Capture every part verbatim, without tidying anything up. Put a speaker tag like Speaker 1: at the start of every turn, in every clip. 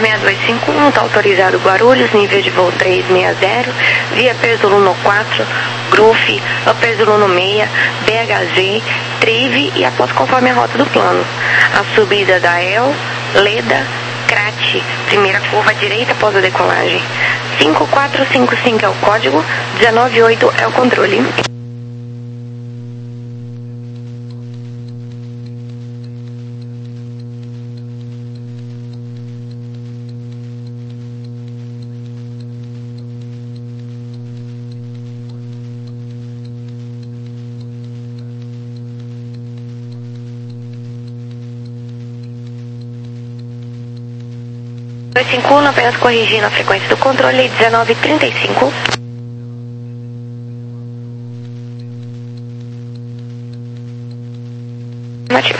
Speaker 1: seis dois cinco um, está autorizado Guarulhos, nível de voo trezentos e sessenta, via Perzoluno quatro, Gruf, Perzoluno seis, B H Z, Trive e após conforme a rota do plano. A subida da El, Leda, Crate, primeira curva à direita após a decolagem. cinco quatro cinco cinco é o código, dezenove oito é o controle. dois cinco um, apenas corrigindo a frequência do controle, dezenove trinta e cinco. Nativo.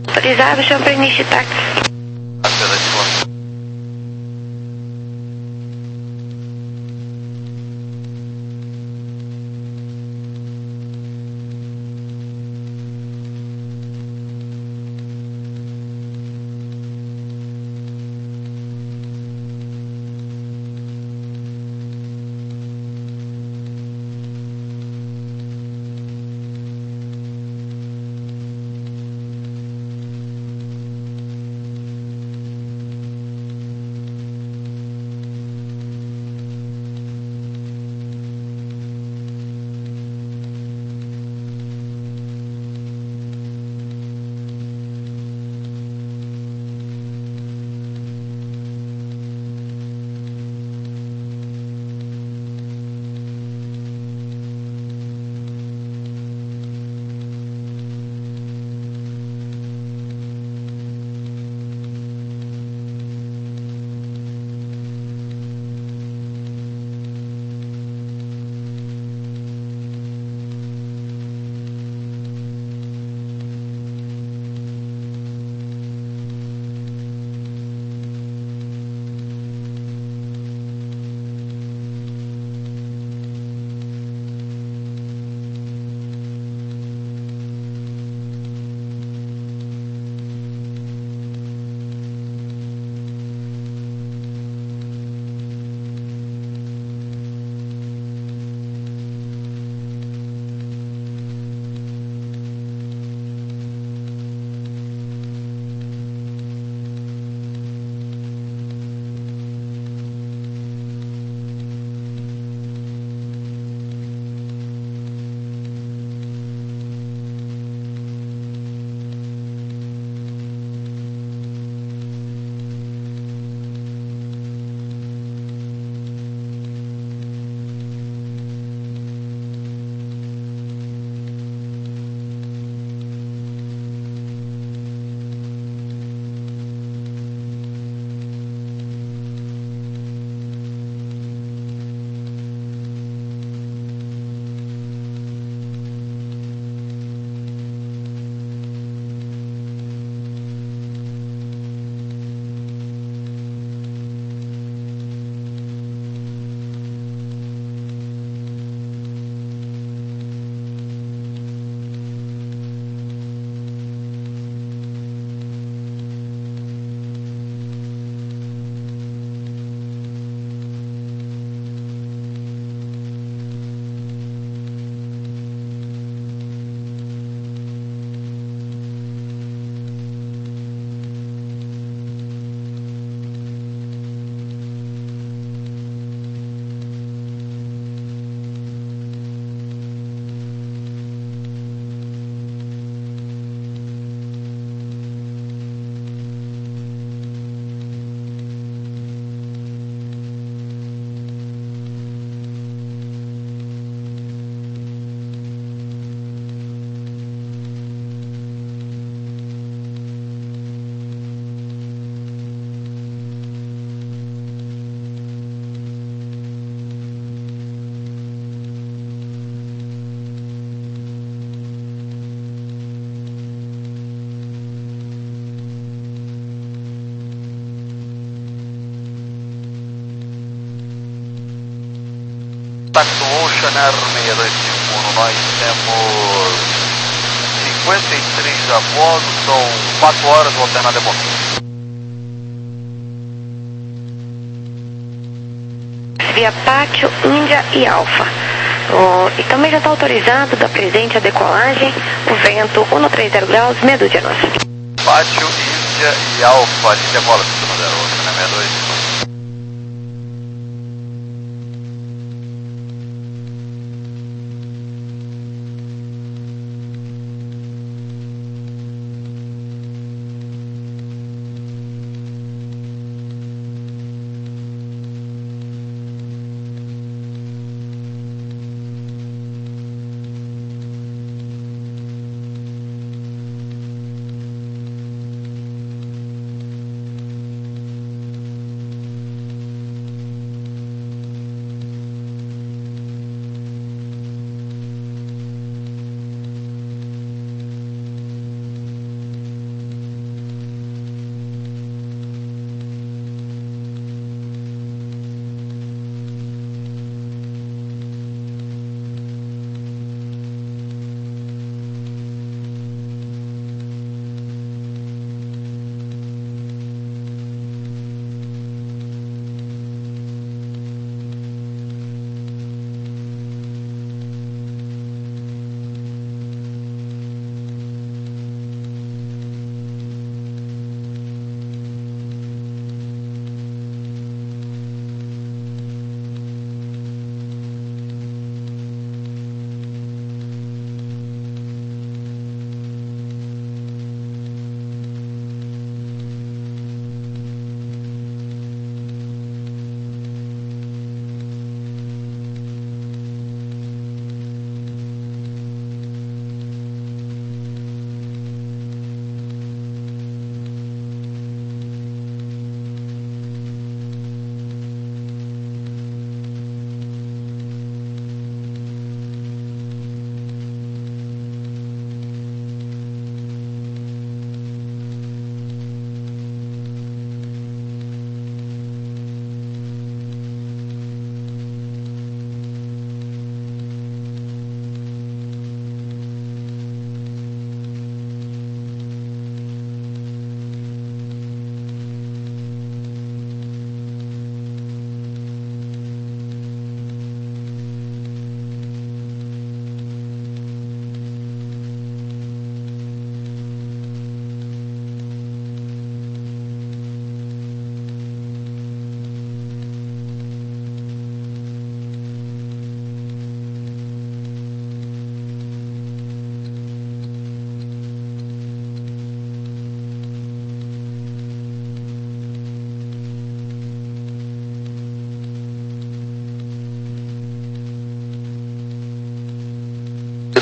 Speaker 1: Autorizado, chama para início de táxi.
Speaker 2: Taxo Ocean Air seis dois cinco um, nós temos cinquenta e três a bordo, são quatro horas, o alternado é bom.
Speaker 1: Via Pátio, Índia e Alfa. Oh, e também já está autorizado da presente a decolagem, o vento um três zero graus, meia dúzia nossa.
Speaker 2: Pátio, Índia e Alfa, linha bola, sistema zero, Ocean seis dois cinco um.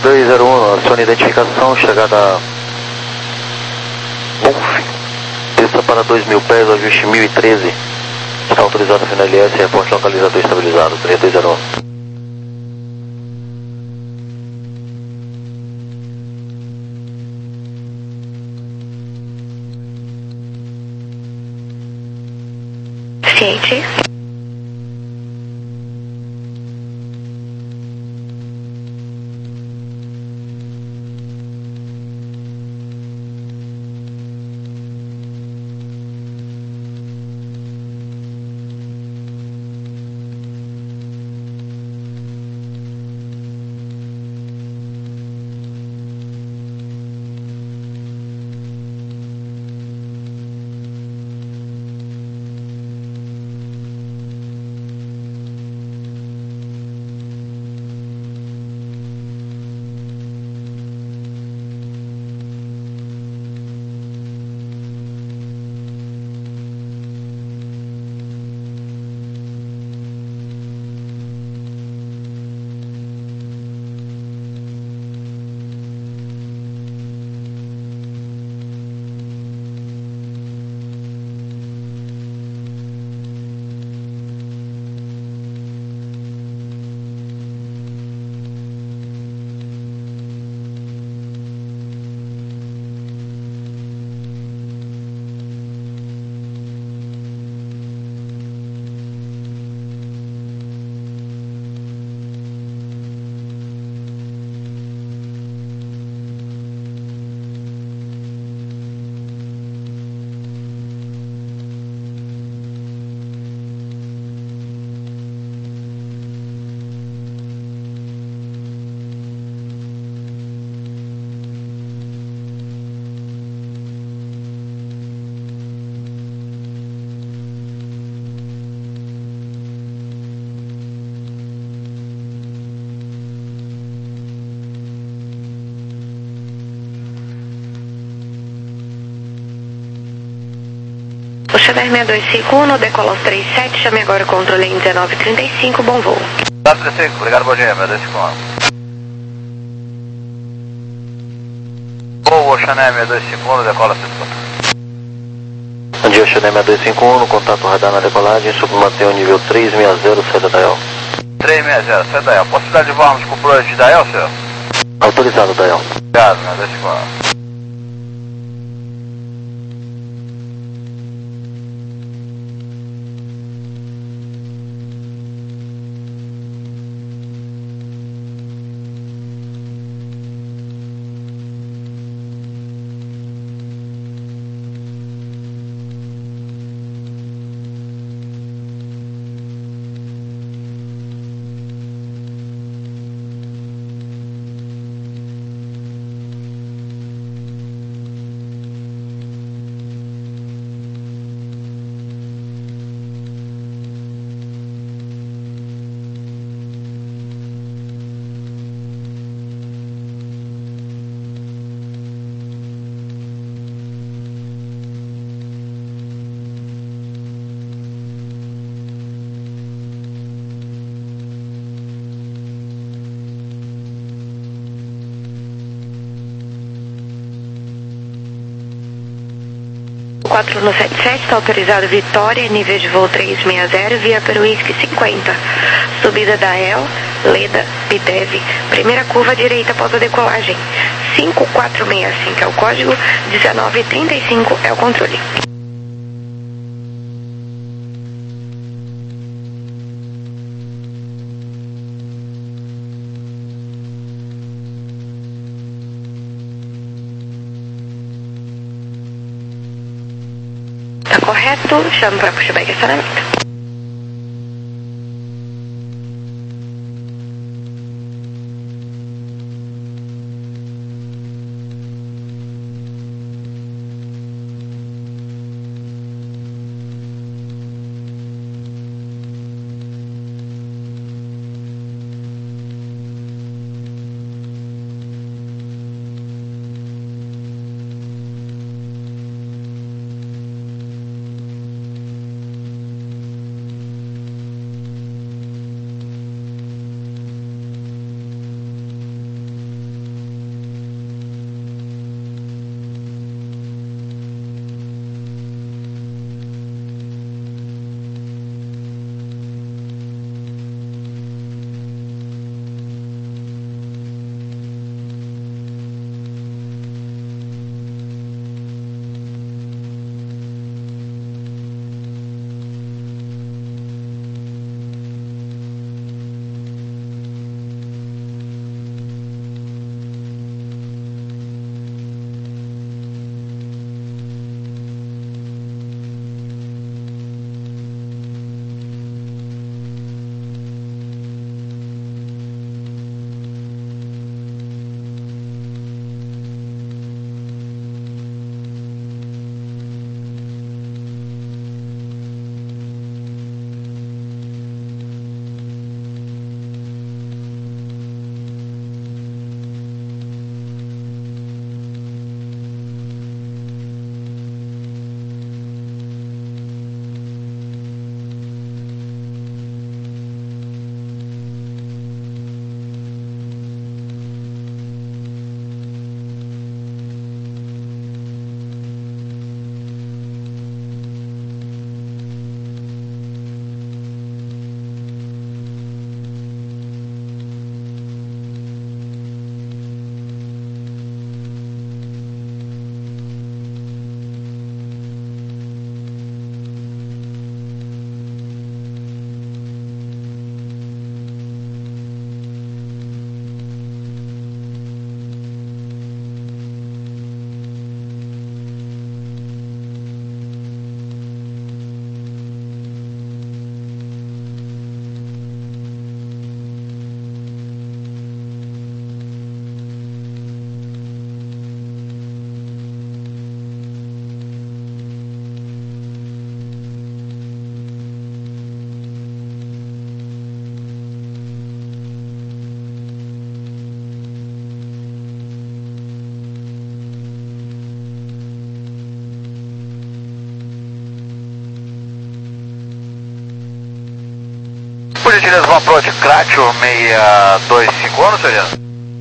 Speaker 3: dois zero um, acione identificação, chegada Uf, pista para dois mil pés, ajuste mil e treze. Está autorizado a final L S, reporte localizador estabilizado, três dois zero um.
Speaker 1: Ciente. Chanel seis dois cinco um, decola aos trinta e sete, chame agora o controle em dezenove trinta e cinco, bom voo.
Speaker 2: trinta e cinco, obrigado, bom dia, seis dois cinco um. Voo Chanel seis dois cinco um, decola cento e quatro.
Speaker 3: Bom dia, Chanel seis dois cinco um, no contato radar na decolagem, submantenha o nível três seis zero, saída da El.
Speaker 2: três seis zero, saída da El. Possibilidade de voarmos com o plano de Dael, senhor?
Speaker 3: Autorizado, da El.
Speaker 2: Obrigado, seis dois cinco um.
Speaker 1: quatro um sete sete, está autorizado Vitória, nível de voo trezentos e sessenta, via para o Whisky cinquenta. Subida da El, Leda, Bidev, primeira curva direita após a decolagem. cinco quatro seis cinco é o código, dezenove trinta e cinco é o controle. Tá correto, chamo para pushback e estacionamento.
Speaker 2: Por gentileza, vamos approach Cratio seis dois cinco um, senhor?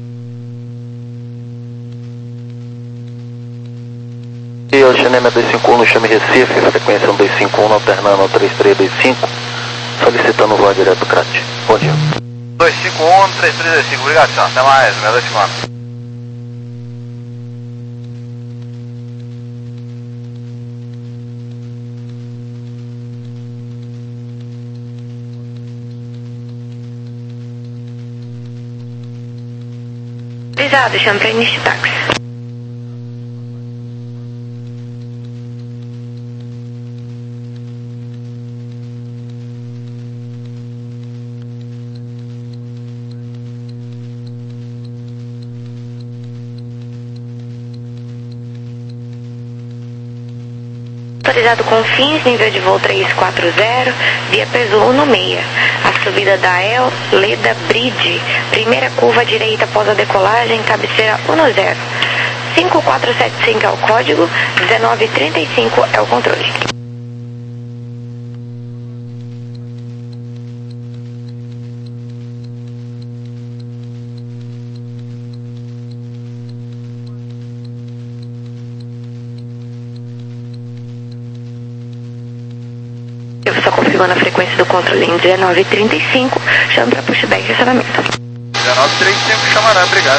Speaker 3: E o Xenema dois cinco um no Chame Recife, frequência um dois cinco um, alternando três três dois cinco, solicitando voar direto do Crat. Bom dia.
Speaker 2: dois cinco um, três três dois cinco, obrigado, senhor. Até mais, seis dois cinco um.
Speaker 1: Autorizado, chame para início de táxi. Autorizado com fins, nível de voo três quatro zero, via peso um no meia. A subida da El Leda Bridge, primeira curva à direita após a decolagem, cabeceira um zero. cinco quatro sete cinco é o código, dezenove trinta e cinco é o controle. Eu estou confirmando a frequência do controle em dezenove trinta e cinco, chame para pushback e estacionamento.
Speaker 2: dezenove trinta e cinco, chamará, obrigado.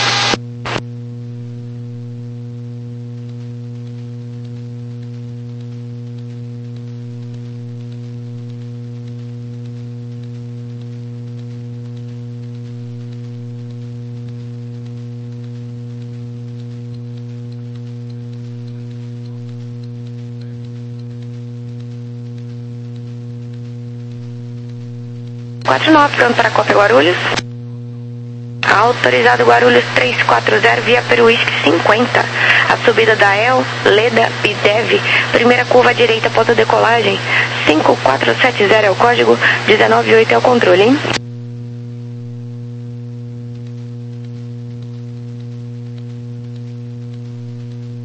Speaker 1: quatro nove, pronto para Copa Guarulhos. Autorizado Guarulhos três quatro zero, via Peruísque cinquenta. A subida da El, Leda e Dev, primeira curva à direita após a decolagem. cinco quatro sete zero é o código, dezenove oito é o controle, hein?